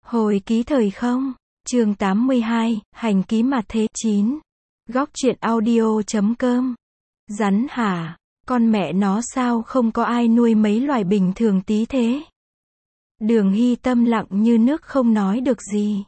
Hồi ký thời không, chương 82, hành ký mặt thế 9. Góc truyện audio.com. Rắn hả, con mẹ nó sao không có ai nuôi mấy loài bình thường tí thế? Đường Hy tâm lặng như nước không nói được gì.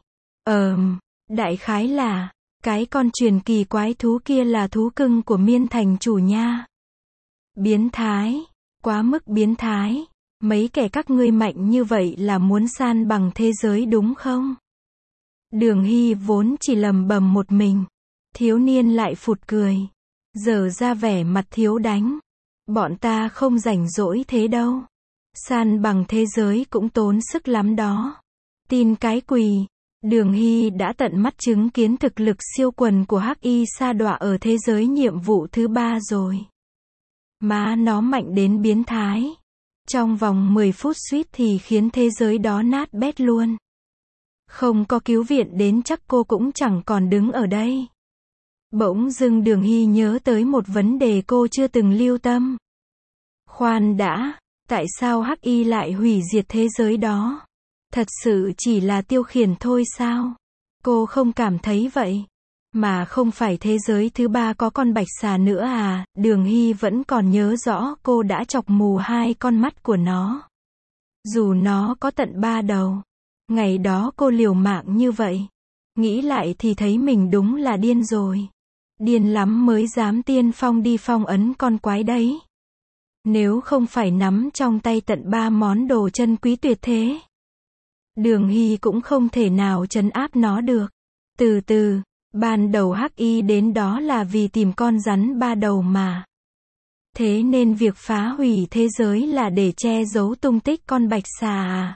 Đại khái là, cái con truyền kỳ quái thú kia là thú cưng của Miên thành chủ nha. Biến thái, quá mức biến thái. Mấy kẻ các ngươi mạnh như vậy là muốn san bằng thế giới đúng không? Đường Hy vốn chỉ lầm bầm một mình. Thiếu niên lại phụt cười. Giờ ra vẻ mặt thiếu đánh. Bọn ta không rảnh rỗi thế đâu. San bằng thế giới cũng tốn sức lắm đó. Tin cái quỳ. Đường Hy đã tận mắt chứng kiến thực lực siêu quần của Hắc Y Sa Đọa ở thế giới nhiệm vụ thứ 3 rồi. Má nó mạnh đến biến thái. Trong vòng 10 phút suýt thì khiến thế giới đó nát bét luôn. Không có cứu viện đến chắc cô cũng chẳng còn đứng ở đây. Bỗng dưng Đường Hy nhớ tới một vấn đề cô chưa từng lưu tâm. Khoan đã, tại sao Hắc Y lại hủy diệt thế giới đó? Thật sự chỉ là tiêu khiển thôi sao? Cô không cảm thấy vậy. Mà không phải thế giới thứ 3 có con bạch xà nữa à? Đường Hy vẫn còn nhớ rõ cô đã chọc mù 2 con mắt của nó. Dù nó có tận 3 đầu. Ngày đó cô liều mạng như vậy. Nghĩ lại thì thấy mình đúng là điên rồi. Điên lắm mới dám tiên phong đi phong ấn con quái đấy. Nếu không phải nắm trong tay tận 3 món đồ chân quý tuyệt thế, Đường Hy cũng không thể nào trấn áp nó được. Từ từ, ban đầu Hắc Y đến đó là vì tìm con rắn 3 đầu mà. Thế nên việc phá hủy thế giới là để che giấu tung tích con bạch xà à?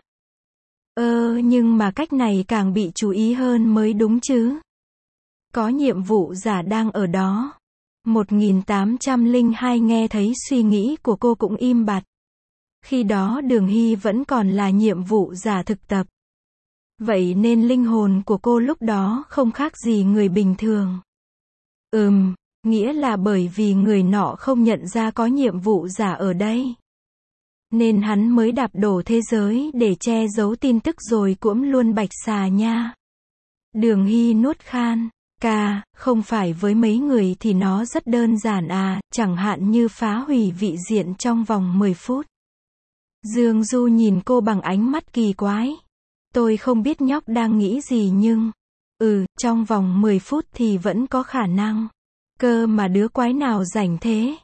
Nhưng mà cách này càng bị chú ý hơn mới đúng chứ. Có nhiệm vụ giả đang ở đó. 1802 nghe thấy suy nghĩ của cô cũng im bặt. Khi đó Đường Hy vẫn còn là nhiệm vụ giả thực tập. Vậy nên linh hồn của cô lúc đó không khác gì người bình thường. Nghĩa là bởi vì người nọ không nhận ra có nhiệm vụ giả ở đây. Nên hắn mới đạp đổ thế giới để che giấu tin tức rồi cuỗm luôn bạch xà nha. Đường Hy nuốt khan. Không phải với mấy người thì nó rất đơn giản à, chẳng hạn như phá hủy vị diện trong vòng 10 phút. Dương Du nhìn cô bằng ánh mắt kỳ quái. Tôi không biết nhóc đang nghĩ gì nhưng... trong vòng 10 phút thì vẫn có khả năng. Cơ mà đứa quái nào rảnh thế?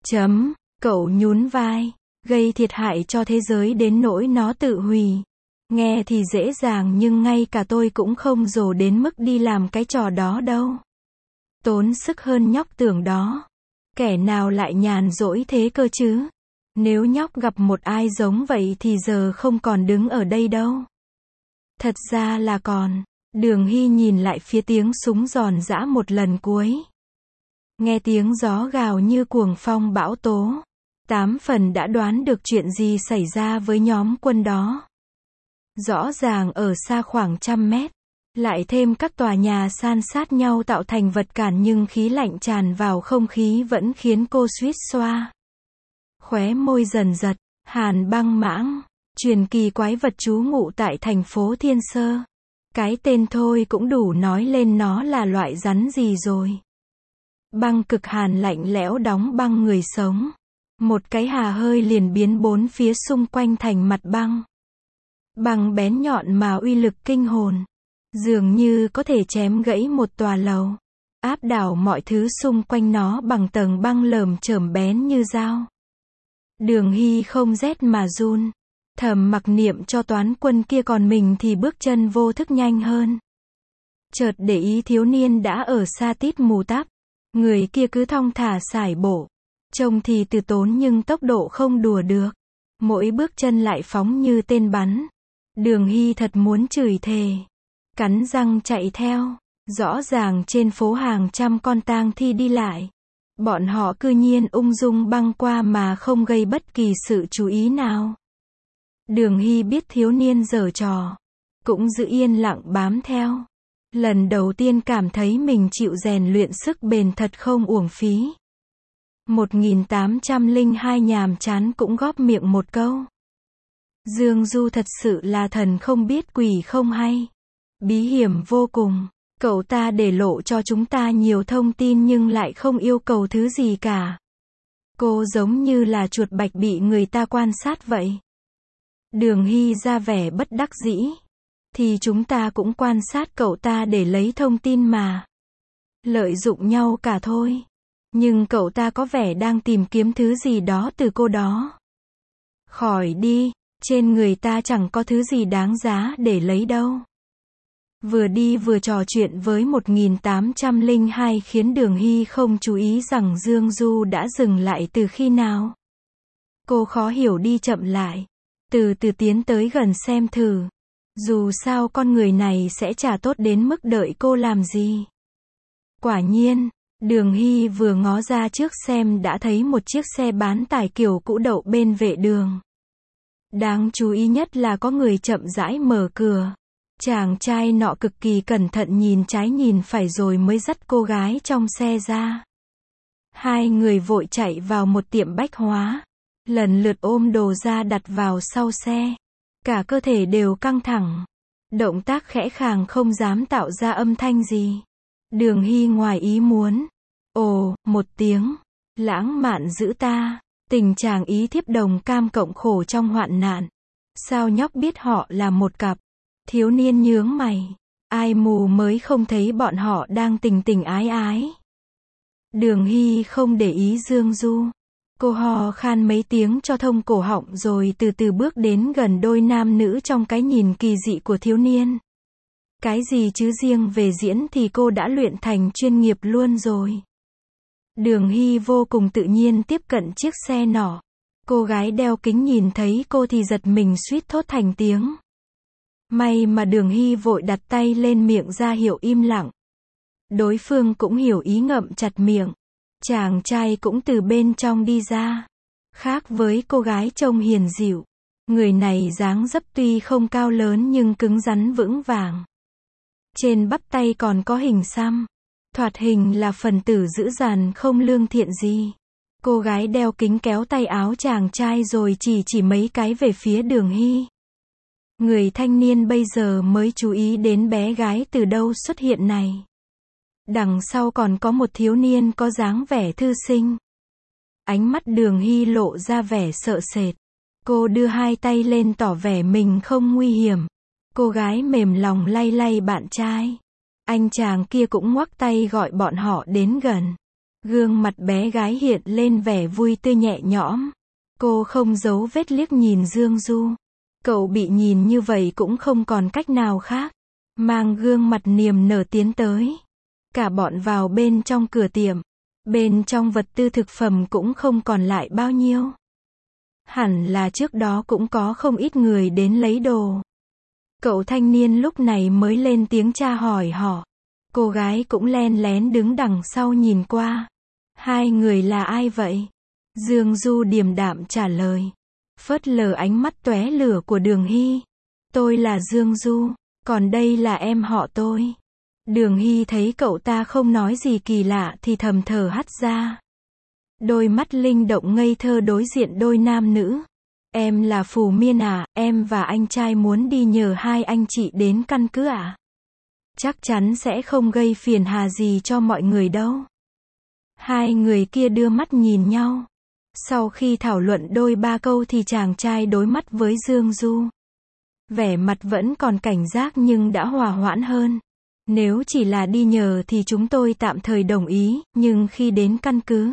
Cậu nhún vai. Gây thiệt hại cho thế giới đến nỗi nó tự hủy. Nghe thì dễ dàng nhưng ngay cả tôi cũng không dồ đến mức đi làm cái trò đó đâu. Tốn sức hơn nhóc tưởng đó. Kẻ nào lại nhàn rỗi thế cơ chứ? Nếu nhóc gặp một ai giống vậy thì giờ không còn đứng ở đây đâu. Thật ra là còn. Đường Hy nhìn lại phía tiếng súng giòn giã một lần cuối. Nghe tiếng gió gào như cuồng phong bão tố. 8 phần đã đoán được chuyện gì xảy ra với nhóm quân đó. Rõ ràng ở xa khoảng 100 mét. Lại thêm các tòa nhà san sát nhau tạo thành vật cản nhưng khí lạnh tràn vào không khí vẫn khiến cô suýt xoa. Khóe môi dần giật. Hàn băng mãng. Truyền kỳ quái vật trú ngụ tại thành phố Thiên Sơ. Cái tên thôi cũng đủ nói lên nó là loại rắn gì rồi. Băng cực hàn lạnh lẽo đóng băng người sống. Một cái hà hơi liền biến 4 phía xung quanh thành mặt băng. Băng bén nhọn mà uy lực kinh hồn. Dường như có thể chém gãy một tòa lầu. Áp đảo mọi thứ xung quanh nó bằng tầng băng lởm chởm bén như dao. Đường Hy không rét mà run. Thầm mặc niệm cho toán quân kia còn mình thì bước chân vô thức nhanh hơn. Chợt để ý thiếu niên đã ở xa tít mù tắp. Người kia cứ thong thả sải bộ. Trông thì từ tốn nhưng tốc độ không đùa được. Mỗi bước chân lại phóng như tên bắn. Đường Hy thật muốn chửi thề. Cắn răng chạy theo. Rõ ràng trên phố hàng trăm con tang thi đi lại. Bọn họ cư nhiên ung dung băng qua mà không gây bất kỳ sự chú ý nào. Đường Hy biết thiếu niên giở trò. Cũng giữ yên lặng bám theo. Lần đầu tiên cảm thấy mình chịu rèn luyện sức bền thật không uổng phí. 1802 nhàm chán cũng góp miệng một câu. Dương Du thật sự là thần không biết quỷ không hay. Bí hiểm vô cùng. Cậu ta để lộ cho chúng ta nhiều thông tin nhưng lại không yêu cầu thứ gì cả. Cô giống như là chuột bạch bị người ta quan sát vậy. Đường Hy ra vẻ bất đắc dĩ. Thì chúng ta cũng quan sát cậu ta để lấy thông tin mà. Lợi dụng nhau cả thôi. Nhưng cậu ta có vẻ đang tìm kiếm thứ gì đó từ cô đó. Khỏi đi, trên người ta chẳng có thứ gì đáng giá để lấy đâu. Vừa đi vừa trò chuyện với 1802 khiến Đường Hy không chú ý rằng Dương Du đã dừng lại từ khi nào. Cô khó hiểu đi chậm lại. Từ từ tiến tới gần xem thử. Dù sao con người này sẽ chả tốt đến mức đợi cô làm gì. Quả nhiên, Đường Hy vừa ngó ra trước xem đã thấy một chiếc xe bán tải kiểu cũ đậu bên vệ đường. Đáng chú ý nhất là có người chậm rãi mở cửa. Chàng trai nọ cực kỳ cẩn thận nhìn trái nhìn phải rồi mới dắt cô gái trong xe ra. Hai người vội chạy vào một tiệm bách hóa. Lần lượt ôm đồ ra đặt vào sau xe. Cả cơ thể đều căng thẳng. Động tác khẽ khàng không dám tạo ra âm thanh gì. Đường Hy ngoài ý muốn. Ồ, một tiếng. Lãng mạn dữ ta. Tình chàng ý thiếp đồng cam cộng khổ trong hoạn nạn. Sao nhóc biết họ là một cặp? Thiếu niên nhướng mày. Ai mù mới không thấy bọn họ đang tình tình ái ái. Đường Hy không để ý Dương Du. Cô hò khan mấy tiếng cho thông cổ họng rồi từ từ bước đến gần đôi nam nữ trong cái nhìn kỳ dị của thiếu niên. Cái gì chứ riêng về diễn thì cô đã luyện thành chuyên nghiệp luôn rồi. Đường Hy vô cùng tự nhiên tiếp cận chiếc xe nọ. Cô gái đeo kính nhìn thấy cô thì giật mình suýt thốt thành tiếng. May mà Đường Hy vội đặt tay lên miệng ra hiệu im lặng. Đối phương cũng hiểu ý ngậm chặt miệng. Chàng trai cũng từ bên trong đi ra. Khác với cô gái trông hiền dịu. Người này dáng dấp tuy không cao lớn nhưng cứng rắn vững vàng. Trên bắp tay còn có hình xăm. Thoạt hình là phần tử dữ dằn không lương thiện gì. Cô gái đeo kính kéo tay áo chàng trai rồi chỉ mấy cái về phía Đường Hy. Người thanh niên bây giờ mới chú ý đến bé gái từ đâu xuất hiện này. Đằng sau còn có một thiếu niên có dáng vẻ thư sinh. Ánh mắt Đường Hy lộ ra vẻ sợ sệt. Cô đưa hai tay lên tỏ vẻ mình không nguy hiểm. Cô gái mềm lòng lay lay bạn trai. Anh chàng kia cũng ngoắc tay gọi bọn họ đến gần. Gương mặt bé gái hiện lên vẻ vui tươi nhẹ nhõm. Cô không giấu vết liếc nhìn Dương Du. Cậu bị nhìn như vậy cũng không còn cách nào khác. Mang gương mặt niềm nở tiến tới. Cả bọn vào bên trong cửa tiệm. Bên trong vật tư thực phẩm cũng không còn lại bao nhiêu. Hẳn là trước đó cũng có không ít người đến lấy đồ. Cậu thanh niên lúc này mới lên tiếng tra hỏi họ. Cô gái cũng len lén đứng đằng sau nhìn qua. Hai người là ai vậy? Dương Du điềm đạm trả lời. Phớt lờ ánh mắt tóe lửa của Đường Hy. Tôi là Dương Du, còn đây là em họ tôi. Đường Hy thấy cậu ta không nói gì kỳ lạ thì thầm thở hắt ra. Đôi mắt linh động ngây thơ đối diện đôi nam nữ. Em là Phù Miên à, em và anh trai muốn đi nhờ hai anh chị đến căn cứ à? Chắc chắn sẽ không gây phiền hà gì cho mọi người đâu. Hai người kia đưa mắt nhìn nhau. Sau khi thảo luận đôi ba câu thì chàng trai đối mắt với Dương Du. Vẻ mặt vẫn còn cảnh giác nhưng đã hòa hoãn hơn. Nếu chỉ là đi nhờ thì chúng tôi tạm thời đồng ý, nhưng khi đến căn cứ.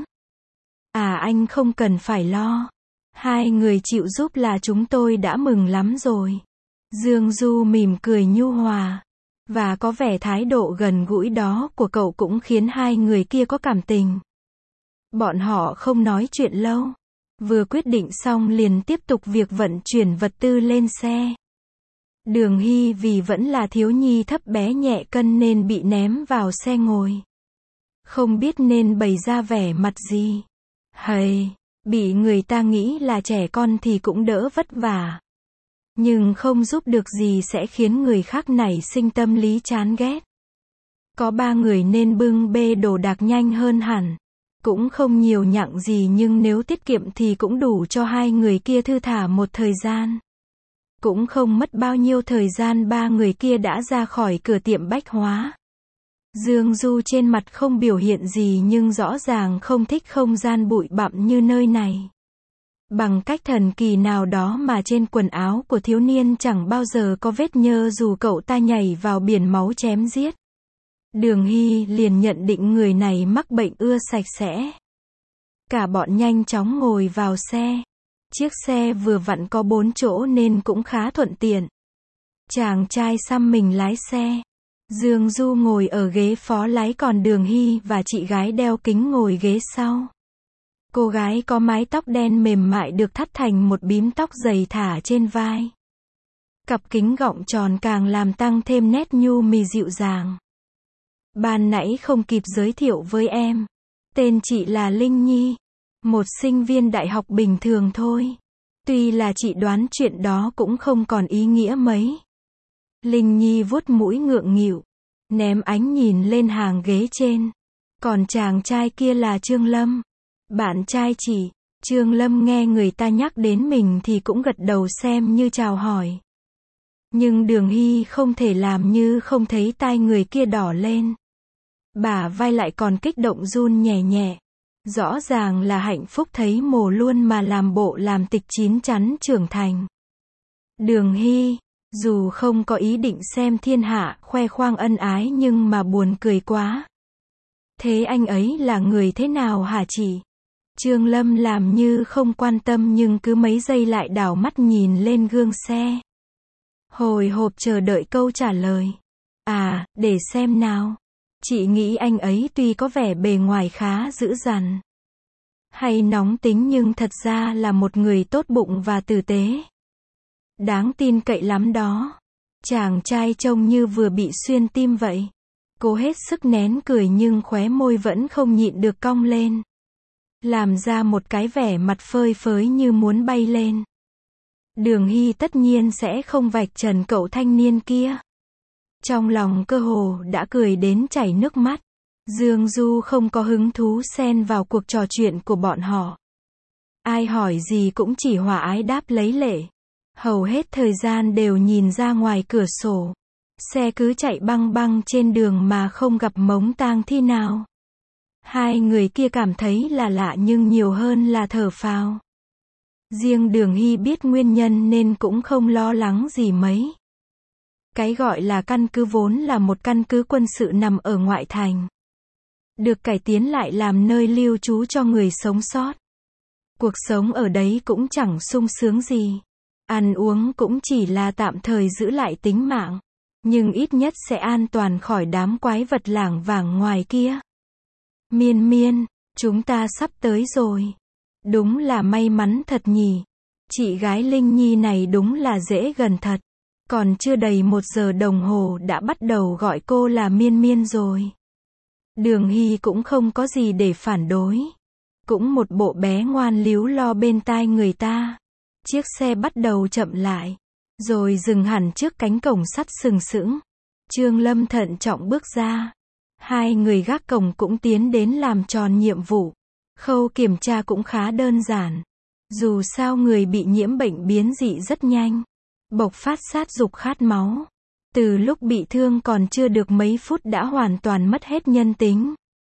À anh không cần phải lo. Hai người chịu giúp là chúng tôi đã mừng lắm rồi. Dương Du mỉm cười nhu hòa. Và có vẻ thái độ gần gũi đó của cậu cũng khiến hai người kia có cảm tình. Bọn họ không nói chuyện lâu. Vừa quyết định xong liền tiếp tục việc vận chuyển vật tư lên xe. Đường Hy vì vẫn là thiếu nhi thấp bé nhẹ cân nên bị ném vào xe ngồi. Không biết nên bày ra vẻ mặt gì. Hầy, bị người ta nghĩ là trẻ con thì cũng đỡ vất vả. Nhưng không giúp được gì sẽ khiến người khác nảy sinh tâm lý chán ghét. Có ba người nên bưng bê đồ đạc nhanh hơn hẳn. Cũng không nhiều nhặng gì nhưng nếu tiết kiệm thì cũng đủ cho hai người kia thư thả một thời gian. Cũng không mất bao nhiêu thời gian ba người kia đã ra khỏi cửa tiệm bách hóa. Dương Du trên mặt không biểu hiện gì nhưng rõ ràng không thích không gian bụi bặm như nơi này. Bằng cách thần kỳ nào đó mà trên quần áo của thiếu niên chẳng bao giờ có vết nhơ dù cậu ta nhảy vào biển máu chém giết. Đường Hy liền nhận định người này mắc bệnh ưa sạch sẽ. Cả bọn nhanh chóng ngồi vào xe. Chiếc xe vừa vặn có 4 chỗ nên cũng khá thuận tiện. Chàng trai xăm mình lái xe. Dương Du ngồi ở ghế phó lái còn Đường Hy và chị gái đeo kính ngồi ghế sau. Cô gái có mái tóc đen mềm mại được thắt thành một bím tóc dày thả trên vai. Cặp kính gọng tròn càng làm tăng thêm nét nhu mì dịu dàng. Ban nãy không kịp giới thiệu với em. Tên chị là Linh Nhi. Một sinh viên đại học bình thường thôi. Tuy là chị đoán chuyện đó cũng không còn ý nghĩa mấy. Linh Nhi vuốt mũi ngượng nghịu. Ném ánh nhìn lên hàng ghế trên. Còn chàng trai kia là Trương Lâm. Bạn trai chị. Trương Lâm nghe người ta nhắc đến mình thì cũng gật đầu xem như chào hỏi. Nhưng Đường Hy không thể làm như không thấy tai người kia đỏ lên. Bả vai lại còn kích động run nhẹ nhẹ. Rõ ràng là hạnh phúc thấy mồ luôn mà làm bộ làm tịch chín chắn trưởng thành. Đường Hy, dù không có ý định xem thiên hạ khoe khoang ân ái nhưng mà buồn cười quá. Thế anh ấy là người thế nào hả chị? Trương Lâm làm như không quan tâm nhưng cứ mấy giây lại đảo mắt nhìn lên gương xe. Hồi hộp chờ đợi câu trả lời. À, để xem nào. Chị nghĩ anh ấy tuy có vẻ bề ngoài khá dữ dằn hay nóng tính nhưng thật ra là một người tốt bụng và tử tế. Đáng tin cậy lắm đó. Chàng trai trông như vừa bị xuyên tim vậy. Cố hết sức nén cười nhưng khóe môi vẫn không nhịn được cong lên. Làm ra một cái vẻ mặt phơi phới như muốn bay lên. Đường Hy tất nhiên sẽ không vạch trần cậu thanh niên kia. Trong lòng cơ hồ đã cười đến chảy nước mắt. Dương Du không có hứng thú xen vào cuộc trò chuyện của bọn họ. Ai hỏi gì cũng chỉ hòa ái đáp lấy lệ. Hầu hết thời gian đều nhìn ra ngoài cửa sổ. Xe cứ chạy băng băng trên đường mà không gặp mống tang thi nào. Hai người kia cảm thấy là lạ nhưng nhiều hơn là thở phào. Riêng Đường Hy biết nguyên nhân nên cũng không lo lắng gì mấy. Cái gọi là căn cứ vốn là một căn cứ quân sự nằm ở ngoại thành. Được cải tiến lại làm nơi lưu trú cho người sống sót. Cuộc sống ở đấy cũng chẳng sung sướng gì. Ăn uống cũng chỉ là tạm thời giữ lại tính mạng. Nhưng ít nhất sẽ an toàn khỏi đám quái vật lảng vảng ngoài kia. Miên Miên, chúng ta sắp tới rồi. Đúng là may mắn thật nhỉ. Chị gái Linh Nhi này đúng là dễ gần thật. Còn chưa đầy 1 giờ đồng hồ đã bắt đầu gọi cô là Miên Miên rồi. Đường Hy cũng không có gì để phản đối. Cũng một bộ bé ngoan líu lo bên tai người ta. Chiếc xe bắt đầu chậm lại. Rồi dừng hẳn trước cánh cổng sắt sừng sững. Trương Lâm thận trọng bước ra. Hai người gác cổng cũng tiến đến làm tròn nhiệm vụ. Khâu kiểm tra cũng khá đơn giản. Dù sao người bị nhiễm bệnh biến dị rất nhanh. Bộc phát sát dục khát máu. Từ lúc bị thương còn chưa được mấy phút đã hoàn toàn mất hết nhân tính.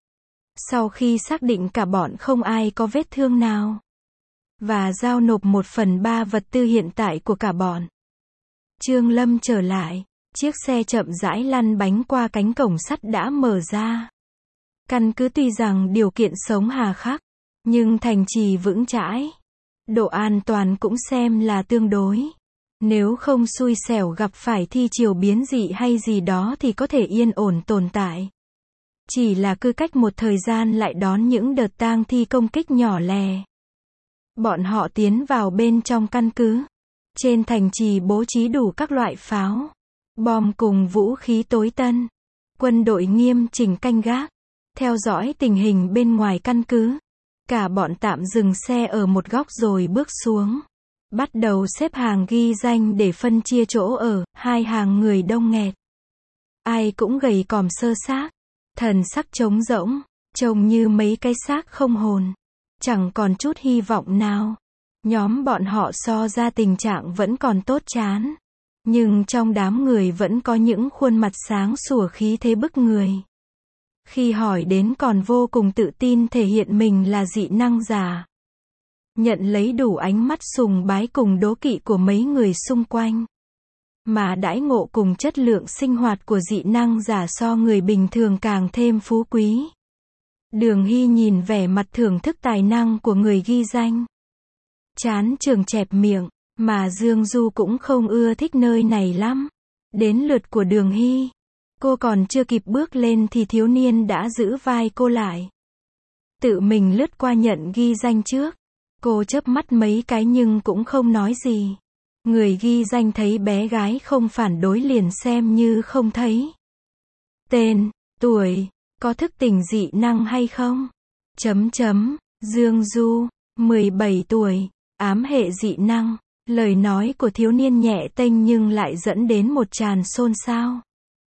Sau khi xác định cả bọn không ai có vết thương nào. Và giao nộp 1/3 vật tư hiện tại của cả bọn. Trương Lâm trở lại. Chiếc xe chậm rãi lăn bánh qua cánh cổng sắt đã mở ra. Căn cứ tuy rằng điều kiện sống hà khắc, nhưng thành trì vững chãi. Độ an toàn cũng xem là tương đối. Nếu không xui xẻo gặp phải thi triều biến dị hay gì đó thì có thể yên ổn tồn tại. Chỉ là cứ cách một thời gian lại đón những đợt tang thi công kích nhỏ lẻ. Bọn họ tiến vào bên trong căn cứ. Trên thành trì bố trí đủ các loại pháo, bom cùng vũ khí tối tân. Quân đội nghiêm chỉnh canh gác, theo dõi tình hình bên ngoài căn cứ. Cả bọn tạm dừng xe ở một góc rồi bước xuống. Bắt đầu xếp hàng ghi danh để phân chia chỗ ở, hai hàng người đông nghẹt. Ai cũng gầy còm sơ xác, thần sắc trống rỗng, trông như mấy cái xác không hồn. Chẳng còn chút hy vọng nào. Nhóm bọn họ so ra tình trạng vẫn còn tốt chán. Nhưng trong đám người vẫn có những khuôn mặt sáng sủa khí thế bức người. Khi hỏi đến còn vô cùng tự tin thể hiện mình là dị năng giả. Nhận lấy đủ ánh mắt sùng bái cùng đố kỵ của mấy người xung quanh. Mà đãi ngộ cùng chất lượng sinh hoạt của dị năng giả so người bình thường càng thêm phú quý. Đường Hy nhìn vẻ mặt thưởng thức tài năng của người ghi danh. Chán trường chẹp miệng, mà Dương Du cũng không ưa thích nơi này lắm. Đến lượt của Đường Hy. Cô còn chưa kịp bước lên thì thiếu niên đã giữ vai cô lại. Tự mình lướt qua nhận ghi danh trước. Cô chớp mắt mấy cái nhưng cũng không nói gì. Người ghi danh thấy bé gái không phản đối liền xem như không thấy. Tên, tuổi, có thức tỉnh dị năng hay không? Dương Du, 17 tuổi, ám hệ dị năng. Lời nói của thiếu niên nhẹ tênh nhưng lại dẫn đến một tràn xôn xao.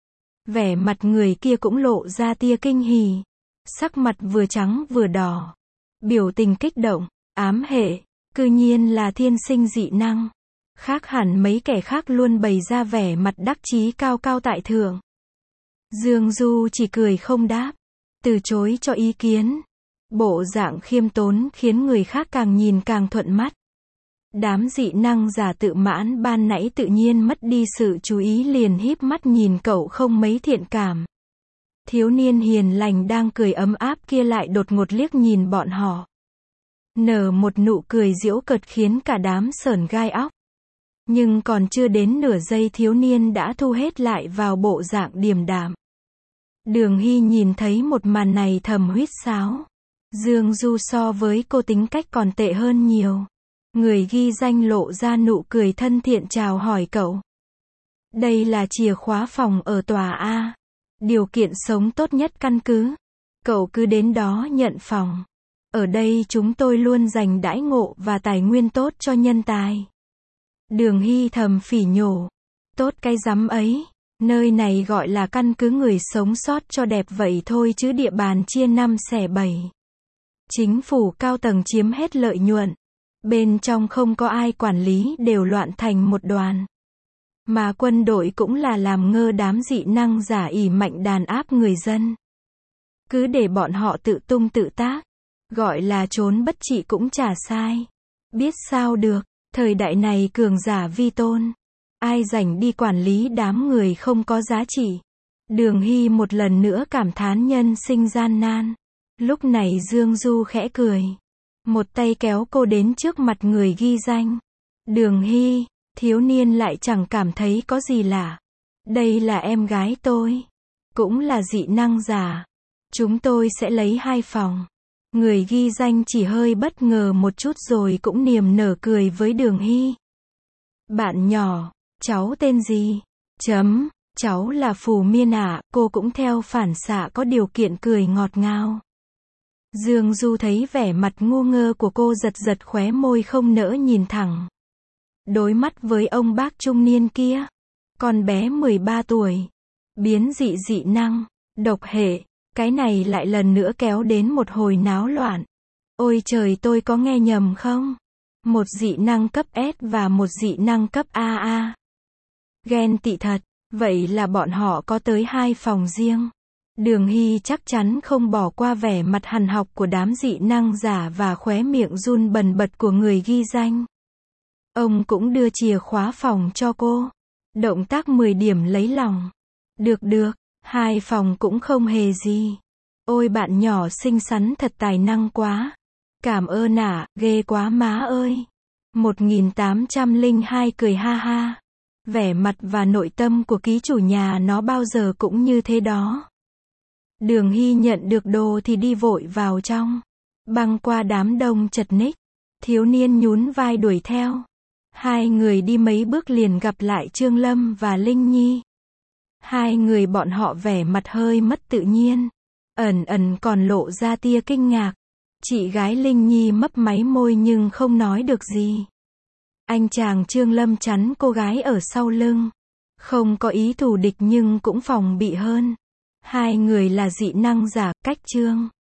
Vẻ mặt người kia cũng lộ ra tia kinh hỉ. Sắc mặt vừa trắng vừa đỏ. Biểu tình kích động, ám hệ, cư nhiên là thiên sinh dị năng. Khác hẳn mấy kẻ khác luôn bày ra vẻ mặt đắc chí cao cao tại thượng. Dương Du chỉ cười không đáp, từ chối cho ý kiến. Bộ dạng khiêm tốn khiến người khác càng nhìn càng thuận mắt. Đám dị năng giả tự mãn ban nãy tự nhiên mất đi sự chú ý liền híp mắt nhìn cậu không mấy thiện cảm. Thiếu niên hiền lành đang cười ấm áp kia lại đột ngột liếc nhìn bọn họ. Nở một nụ cười giễu cợt khiến cả đám sởn gai óc. Nhưng còn chưa đến nửa giây thiếu niên đã thu hết lại vào bộ dạng điềm đạm. Đường Hy nhìn thấy một màn này thầm huýt sáo. Dương Du so với cô tính cách còn tệ hơn nhiều. Người ghi danh lộ ra nụ cười thân thiện chào hỏi cậu. Đây là chìa khóa phòng ở tòa A. Điều kiện sống tốt nhất căn cứ. Cậu cứ đến đó nhận phòng. Ở đây chúng tôi luôn dành đãi ngộ và tài nguyên tốt cho nhân tài. Đường Hy thầm phỉ nhổ. Tốt cái rắm ấy. Nơi này gọi là căn cứ người sống sót cho đẹp vậy thôi chứ địa bàn chia 5 xẻ 7. Chính phủ cao tầng chiếm hết lợi nhuận. Bên trong không có ai quản lý đều loạn thành một đoàn. Mà quân đội cũng là làm ngơ đám dị năng giả ỷ mạnh đàn áp người dân. Cứ để bọn họ tự tung tự tác. Gọi là trốn bất trị cũng chả sai. Biết sao được, thời đại này cường giả vi tôn. Ai rảnh đi quản lý đám người không có giá trị. Đường Hy một lần nữa cảm thán nhân sinh gian nan. Lúc này Dương Du khẽ cười. Một tay kéo cô đến trước mặt người ghi danh. Đường Hy, thiếu niên lại chẳng cảm thấy có gì lạ. Đây là em gái tôi. Cũng là dị năng giả. Chúng tôi sẽ lấy 2 phòng. Người ghi danh chỉ hơi bất ngờ một chút rồi cũng niềm nở cười với Đường Hy. Bạn nhỏ, cháu tên gì? Cháu là Phù Miên ạ. Cô cũng theo phản xạ có điều kiện cười ngọt ngào. Dương Du thấy vẻ mặt ngu ngơ của cô giật giật khóe môi không nỡ nhìn thẳng. Đối mắt với ông bác trung niên kia. Con bé 13 tuổi. Biến dị năng, độc hệ. Cái này lại lần nữa kéo đến một hồi náo loạn. Ôi trời, tôi có nghe nhầm không? Một dị năng cấp S và một dị năng cấp AA. Ghen tị thật. Vậy là bọn họ có tới 2 phòng riêng. Đường Hy chắc chắn không bỏ qua vẻ mặt hằn học của đám dị năng giả và khóe miệng run bần bật của người ghi danh. Ông cũng đưa chìa khóa phòng cho cô. Động tác 10 điểm lấy lòng. Được, 2 phòng cũng không hề gì. Ôi bạn nhỏ xinh xắn thật tài năng quá. Cảm ơn ạ, ghê quá má ơi. 1802 cười ha ha. Vẻ mặt và nội tâm của ký chủ nhà nó bao giờ cũng như thế đó. Đường Hy nhận được đồ thì đi vội vào trong. Băng qua đám đông chật ních. Thiếu niên nhún vai đuổi theo. 2 người đi mấy bước liền gặp lại Trương Lâm và Linh Nhi. 2 người bọn họ vẻ mặt hơi mất tự nhiên. Ẩn còn lộ ra tia kinh ngạc. Chị gái Linh Nhi mấp máy môi nhưng không nói được gì. Anh chàng Trương Lâm chắn cô gái ở sau lưng. Không có ý thù địch nhưng cũng phòng bị hơn. 2 người là dị năng giả, cách Trương